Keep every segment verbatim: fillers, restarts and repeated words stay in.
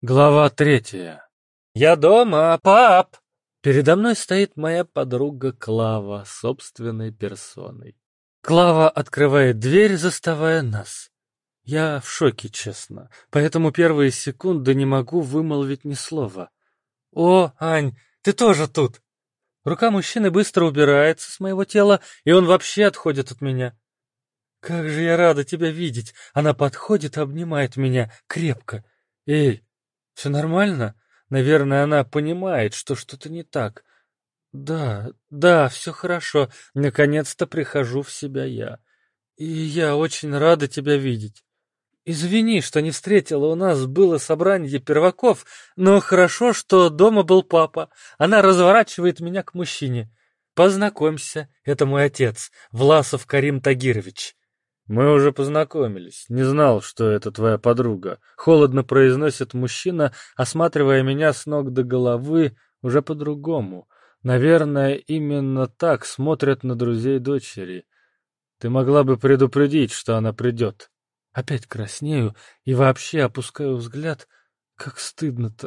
Глава третья. «Я дома, пап!» Передо мной стоит моя подруга Клава собственной персоной. Клава открывает дверь, заставая нас. Я в шоке, честно, поэтому первые секунды не могу вымолвить ни слова. «О, Ань, ты тоже тут!» Рука мужчины быстро убирается с моего тела, и он вообще отходит от меня. «Как же я рада тебя видеть!» Она подходит и обнимает меня крепко. «Эй, все нормально?» Наверное, она понимает, что что-то не так. «Да, да, все хорошо. Наконец-то прихожу в себя я. И я очень рада тебя видеть. Извини, что не встретила, у нас было собрание перваков, но хорошо, что дома был папа. Она разворачивает меня к мужчине. Познакомься, это мой отец, Власов Карим Тагирович». «Мы уже познакомились. Не знал, что это твоя подруга», — холодно произносит мужчина, осматривая меня с ног до головы уже по-другому. Наверное, именно так смотрят на друзей дочери. «Ты могла бы предупредить, что она придет». Опять краснею и вообще опускаю взгляд. Как стыдно-то.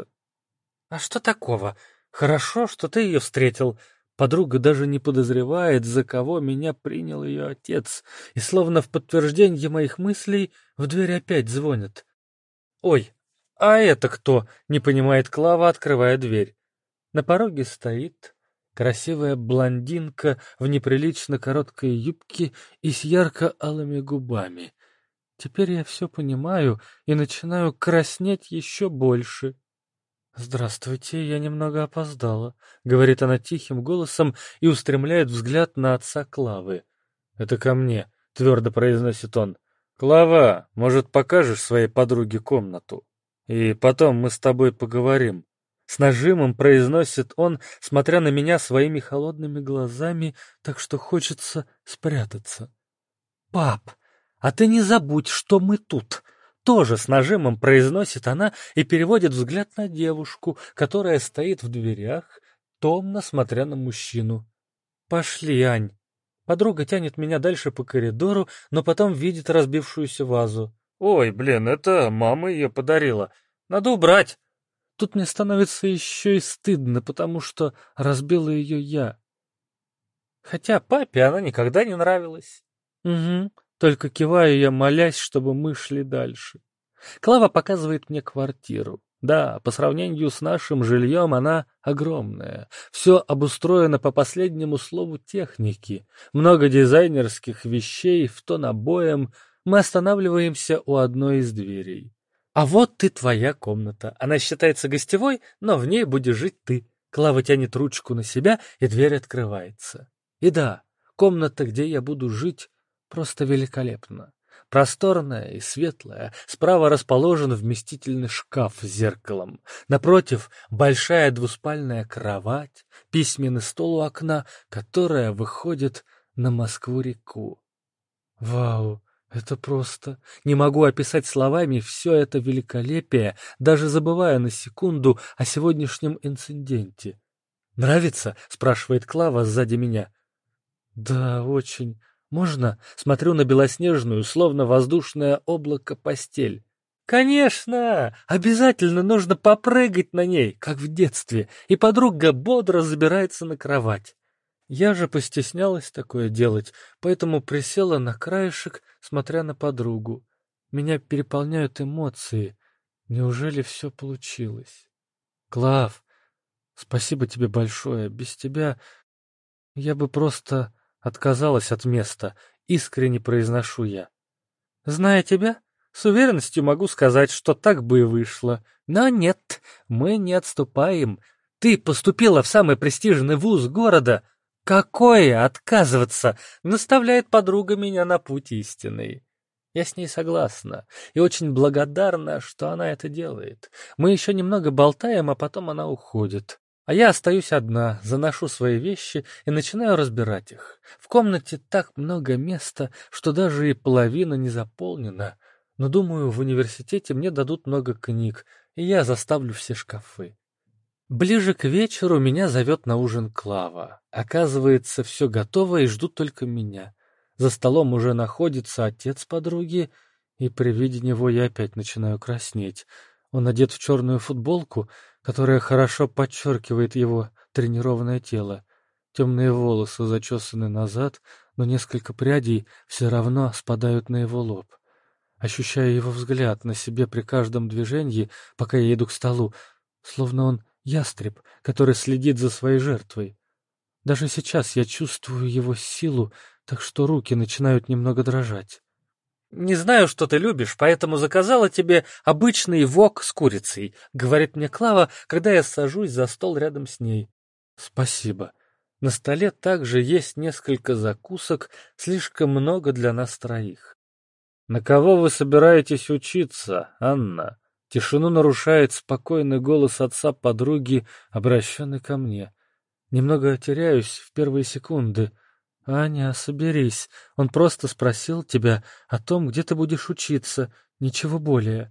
«А что такого? Хорошо, что ты ее встретил». Подруга даже не подозревает, за кого меня принял ее отец, и словно в подтверждение моих мыслей в дверь опять звонят. «Ой, а это кто?» — не понимает Клава, открывая дверь. На пороге стоит красивая блондинка в неприлично короткой юбке и с ярко-алыми губами. Теперь я все понимаю и начинаю краснеть еще больше. «Здравствуйте, я немного опоздала», — говорит она тихим голосом и устремляет взгляд на отца Клавы. «Это ко мне», — твердо произносит он. «Клава, может, покажешь своей подруге комнату? И потом мы с тобой поговорим». С нажимом произносит он, смотря на меня своими холодными глазами, так что хочется спрятаться. «Пап, а ты не забудь, что мы тут!» Тоже с нажимом произносит она и переводит взгляд на девушку, которая стоит в дверях, томно смотря на мужчину. «Пошли, Ань». Подруга тянет меня дальше по коридору, но потом видит разбившуюся вазу. «Ой, блин, это мама ее подарила. Надо убрать». Тут мне становится еще и стыдно, потому что разбила ее я. Хотя папе она никогда не нравилась. Угу. Только киваю я, молясь, чтобы мы шли дальше. Клава показывает мне квартиру. Да, по сравнению с нашим жильем она огромная. Все обустроено по последнему слову техники. Много дизайнерских вещей в тон обоям. Мы останавливаемся у одной из дверей. «А вот ты твоя комната. Она считается гостевой, но в ней будешь жить ты». Клава тянет ручку на себя, и дверь открывается. И да, комната, где я буду жить, просто великолепна. Просторная и светлая, справа расположен вместительный шкаф с зеркалом. Напротив — большая двуспальная кровать, письменный стол у окна, которая выходит на Москву-реку. Вау, это просто... Не могу описать словами все это великолепие, даже забывая на секунду о сегодняшнем инциденте. «Нравится?» — спрашивает Клава сзади меня. «Да, очень. Можно?» Смотрю на белоснежную, словно воздушное облако, постель. «Конечно! Обязательно нужно попрыгать на ней, как в детстве!» И подруга бодро забирается на кровать. Я же постеснялась такое делать, поэтому присела на краешек, смотря на подругу. Меня переполняют эмоции. Неужели все получилось? «Клав, спасибо тебе большое. Без тебя я бы просто отказалась от места», — искренне произношу я. «Зная тебя, с уверенностью могу сказать, что так бы и вышло. Но нет, мы не отступаем. Ты поступила в самый престижный вуз города. Какое отказываться?» — наставляет подруга меня на путь истинный. Я с ней согласна и очень благодарна, что она это делает. Мы еще немного болтаем, а потом она уходит. А я остаюсь одна, заношу свои вещи и начинаю разбирать их. В комнате так много места, что даже и половина не заполнена. Но, думаю, в университете мне дадут много книг, и я заставлю все шкафы. Ближе к вечеру меня зовет на ужин Клава. Оказывается, все готово и ждут только меня. За столом уже находится отец подруги, и при виде него я опять начинаю краснеть. Он одет в черную футболку, которая хорошо подчеркивает его тренированное тело. Темные волосы зачесаны назад, но несколько прядей все равно спадают на его лоб. Ощущаю его взгляд на себе при каждом движении, пока я иду к столу, словно он ястреб, который следит за своей жертвой. Даже сейчас я чувствую его силу, так что руки начинают немного дрожать. «Не знаю, что ты любишь, поэтому заказала тебе обычный вок с курицей», — говорит мне Клава, когда я сажусь за стол рядом с ней. «Спасибо. На столе также есть несколько закусок, слишком много для нас троих». «На кого вы собираетесь учиться, Анна?» Тишину нарушает спокойный голос отца подруги, обращенный ко мне. Немного теряюсь в первые секунды. «Аня, соберись. Он просто спросил тебя о том, где ты будешь учиться. Ничего более».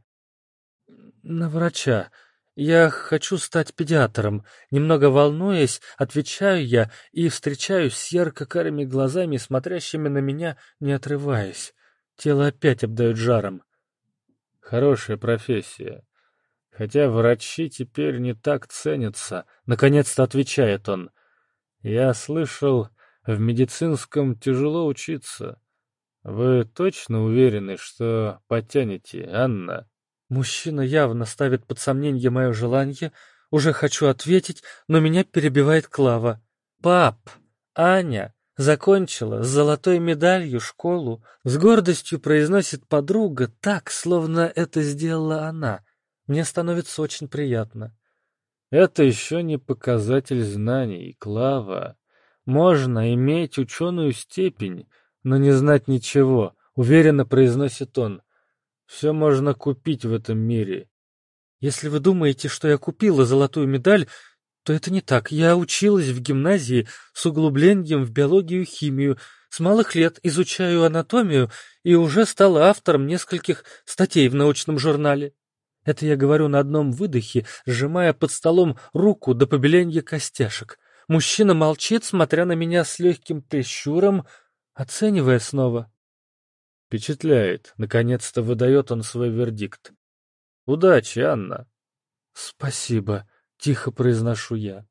«На врача. Я хочу стать педиатром». Немного волнуясь, отвечаю я и встречаюсь с ярко-карими глазами, смотрящими на меня, не отрываясь. Тело опять обдает жаром. «Хорошая профессия. Хотя врачи теперь не так ценятся», — наконец-то отвечает он. «Я слышал, в медицинском тяжело учиться. Вы точно уверены, что потянете, Анна?» Мужчина явно ставит под сомнение мое желание. Уже хочу ответить, но меня перебивает Клава. «Пап, Аня закончила с золотой медалью школу», с гордостью произносит подруга так, словно это сделала она. Мне становится очень приятно. «Это еще не показатель знаний, Клава. Можно иметь ученую степень, но не знать ничего», — уверенно произносит он. «Все можно купить в этом мире». «Если вы думаете, что я купила золотую медаль, то это не так. Я училась в гимназии с углублением в биологию и химию, с малых лет изучаю анатомию и уже стала автором нескольких статей в научном журнале». Это я говорю на одном выдохе, сжимая под столом руку до побеления костяшек. Мужчина молчит, смотря на меня с легким прищуром, оценивая снова. «Впечатляет. Наконец-то выдает он свой вердикт. Удачи, Анна». «Спасибо», — тихо произношу я.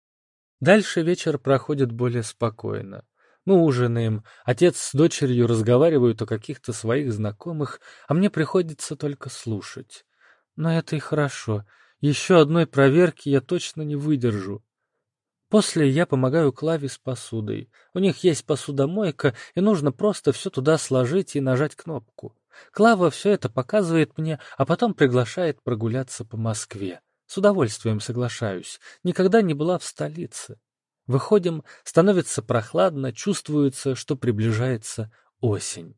Дальше вечер проходит более спокойно. Мы ужинаем, отец с дочерью разговаривают о каких-то своих знакомых, а мне приходится только слушать. Но это и хорошо. Еще одной проверки я точно не выдержу. После я помогаю Клаве с посудой. У них есть посудомойка, и нужно просто все туда сложить и нажать кнопку. Клава все это показывает мне, а потом приглашает прогуляться по Москве. С удовольствием соглашаюсь. Никогда не была в столице. Выходим, становится прохладно, чувствуется, что приближается осень.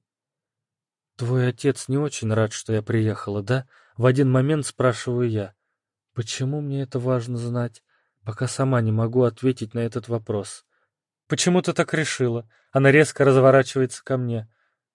«Твой отец не очень рад, что я приехала, да?» В один момент спрашиваю я. Почему мне это важно знать? Пока сама не могу ответить на этот вопрос. «Почему ты так решила?» Она резко разворачивается ко мне.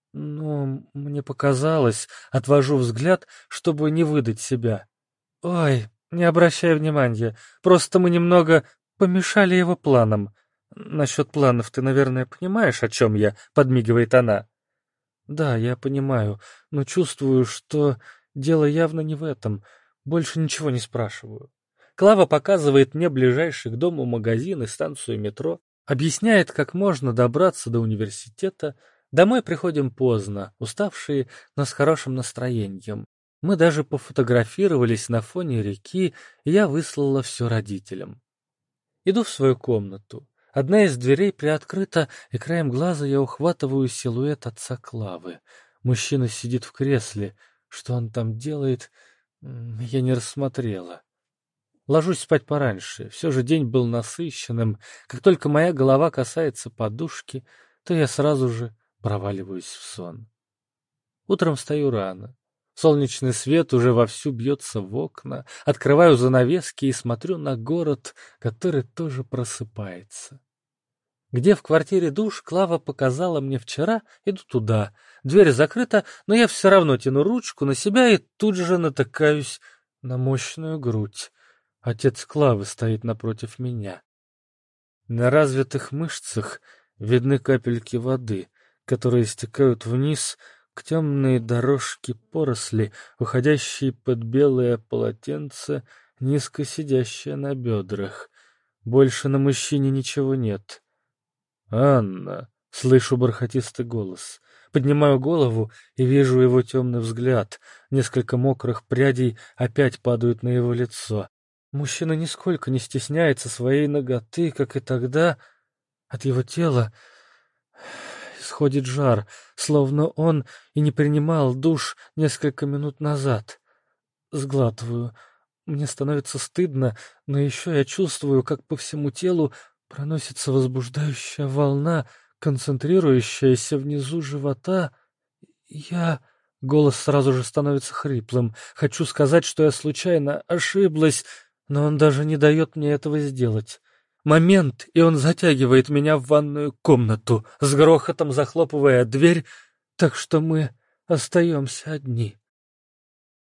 «Ну, мне показалось...» Отвожу взгляд, чтобы не выдать себя. «Ой, не обращай внимания. Просто мы немного помешали его планам». «Насчет планов ты, наверное, понимаешь, о чем я?» Подмигивает она. «Да, я понимаю, но чувствую, что дело явно не в этом. Больше ничего не спрашиваю». Клава показывает мне ближайший к дому магазин и станцию метро, объясняет, как можно добраться до университета. Домой приходим поздно, уставшие, но с хорошим настроением. Мы даже пофотографировались на фоне реки, и я выслала все родителям. Иду в свою комнату. Одна из дверей приоткрыта, и краем глаза я ухватываю силуэт отца Клавы. Мужчина сидит в кресле. Что он там делает, я не рассмотрела. Ложусь спать пораньше. Все же день был насыщенным. Как только моя голова касается подушки, то я сразу же проваливаюсь в сон. Утром встаю рано. Солнечный свет уже вовсю бьется в окна. Открываю занавески и смотрю на город, который тоже просыпается. Где в квартире душ, Клава показала мне вчера, иду туда. Дверь закрыта, но я все равно тяну ручку на себя и тут же натыкаюсь на мощную грудь. Отец Клавы стоит напротив меня. На развитых мышцах видны капельки воды, которые стекают вниз к темной дорожке поросли, уходящей под белое полотенце, низко сидящее на бедрах. Больше на мужчине ничего нет. «Анна!» — слышу бархатистый голос. Поднимаю голову и вижу его темный взгляд. Несколько мокрых прядей опять падают на его лицо. Мужчина нисколько не стесняется своей наготы, как и тогда. От его тела исходит жар, словно он и не принимал душ несколько минут назад. Сглатываю. Мне становится стыдно, но еще я чувствую, как по всему телу проносится возбуждающая волна, концентрирующаяся внизу живота. Я... Голос сразу же становится хриплым. Хочу сказать, что я случайно ошиблась, но он даже не дает мне этого сделать. Момент, и он затягивает меня в ванную комнату, с грохотом захлопывая дверь, так что мы остаемся одни.